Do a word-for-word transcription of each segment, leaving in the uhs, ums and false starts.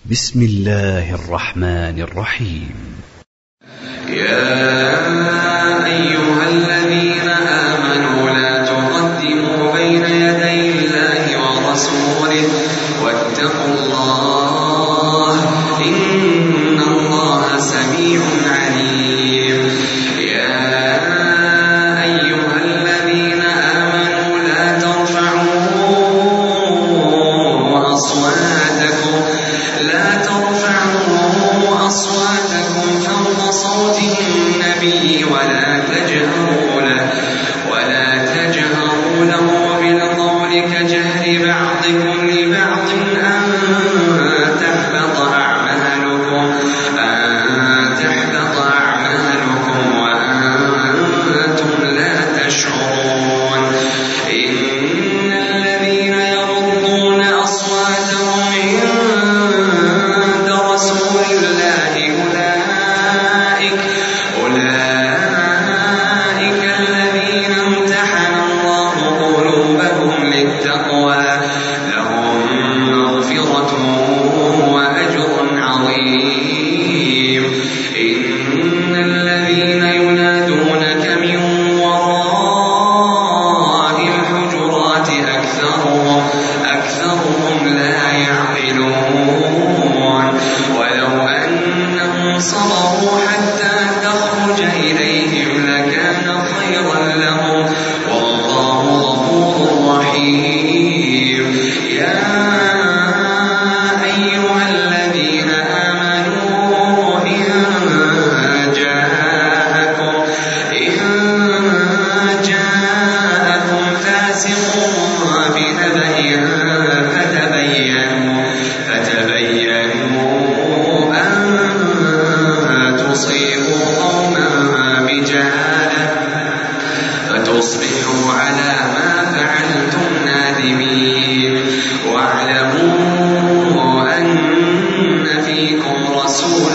بسم الله الرحمن الرحيم. يا أيها الذين آمنوا لا تقدموا بين يدي الله ورسوله واتقوا الله إن الله سميع عليم. يا أيها الذين آمنوا لا ترفعوا أصواتكم لا ترفعوا أصواتكم فوق صوت النبي ولا تجهروا له ولا تجهروا له بالقول كجهر بعضكم لبعض أن تحبط أعمالكم أن تحبط أعمالكم وأنتم لا تشعرون. إن الذين يغضون أصواتهم عند رسول الله أولئك أولئك الذين امتحن الله قلوبهم للتقوى لهم مغفرة وأجر عظيم. إن الذين ينادونك من وراء الحجرات أكثرهم أكثرهم لا يعقلون. ولو أنهم صبروا حتى تخرج إليهم لكان خيرا لهم والله غفور رحيم. يا أيها الذين آمنوا إن جاءكم إن جاءكم فاسق بنبأ فتبينوا فتبينوا أن تصيبوا قوما بجهالة فتصبحوا على ما فعلتم نادمين. واعلموا أن فيكم رسول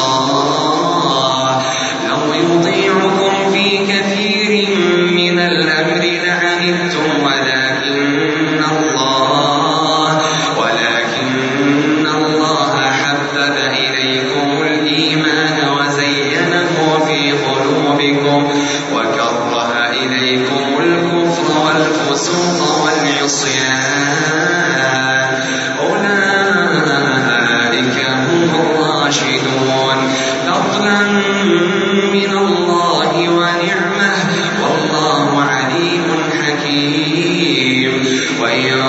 الله لو يطيعكم في كثير من الأمر لعنتم ولكن الله ولكن الله حبب إليكم الإيمان وزينه في قلوبكم وكره إليكم الكفر والفسوق والعصيان أولئك هم الراشدون فضلا من الله ونعمه والله عليم حكيم. وإن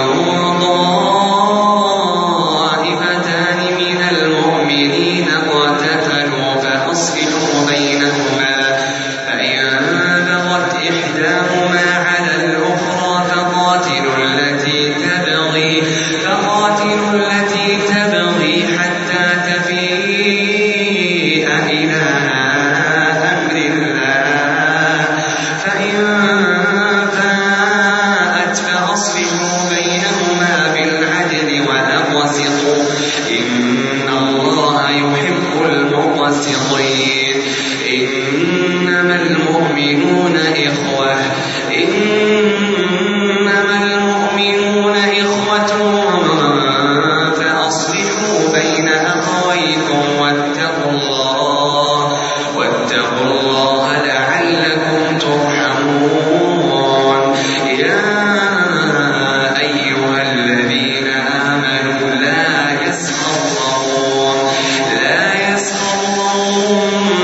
طائفتان من المؤمنين اقتتلوا فأصلحوا بينهما فإن بغت إحداهما على الأخرى فقاتلوا التي تبغي فقاتلوا التي تبغي حتى تفيء إلى أمر الله فإن فاءت فأصلحوا بينهما بالعدل وأقسطوا إن الله يحب المقسطين. إنما المؤمنون إخوة إنما المؤمنون إخوة فأصلحوا بين أخويكم واتقوا الله واتقوا الله لعلكم ترحمون. يا أيها الذين آمنوا لا يسخر قوم لا يسخر قوم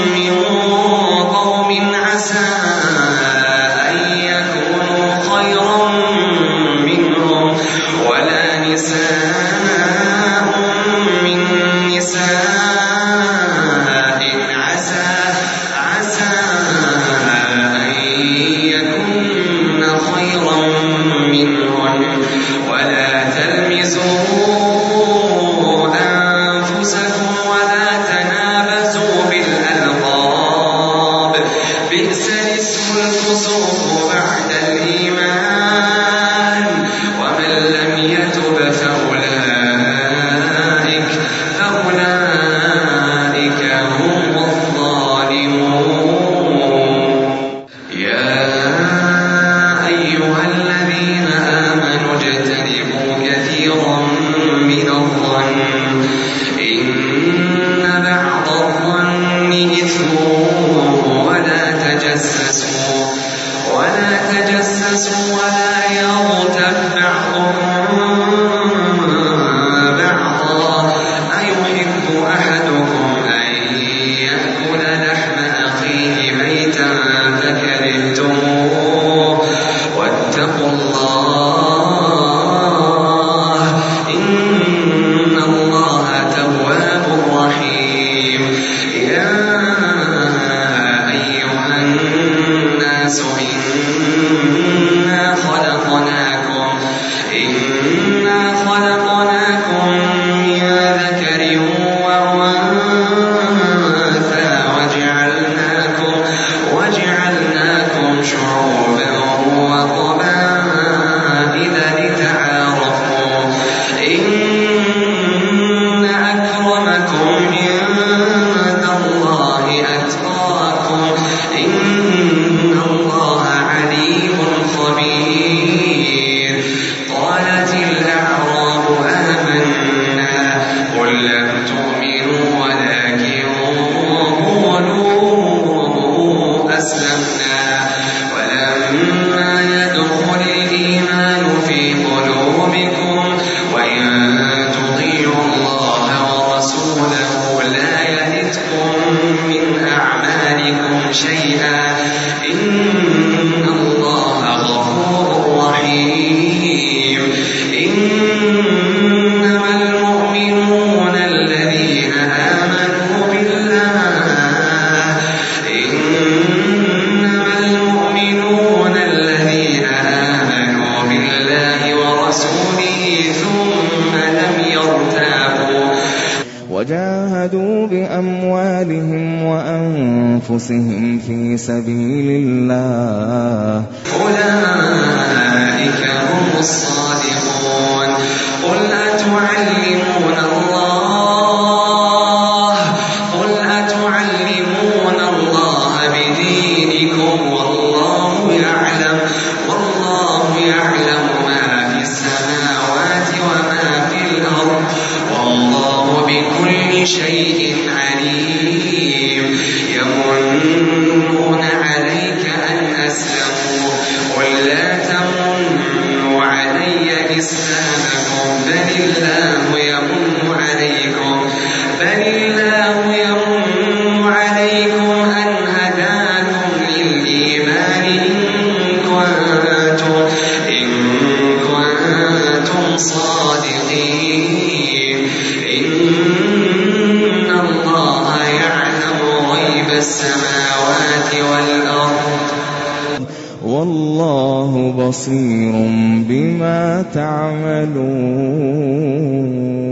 وجاهدوا بأموالهم وأنفسهم في سبيل الله أولئك هم الصادقون قل أتعلمون الله قل أتعلمون الله بدينكم والله يعلم والله يعلم ما في السماوات وما في الأرض والله بكل شيء عليم يمنون عليك أن أسلموا قل لا تمنوا علي إسلامكم بل الله يمن عليكم بل الله يمن عليكم أن هداكم للإيمان إن كنتم إن كنتم صادقين إن الله يعلم غيب السماوات والأرض والله بصير بما تعملون.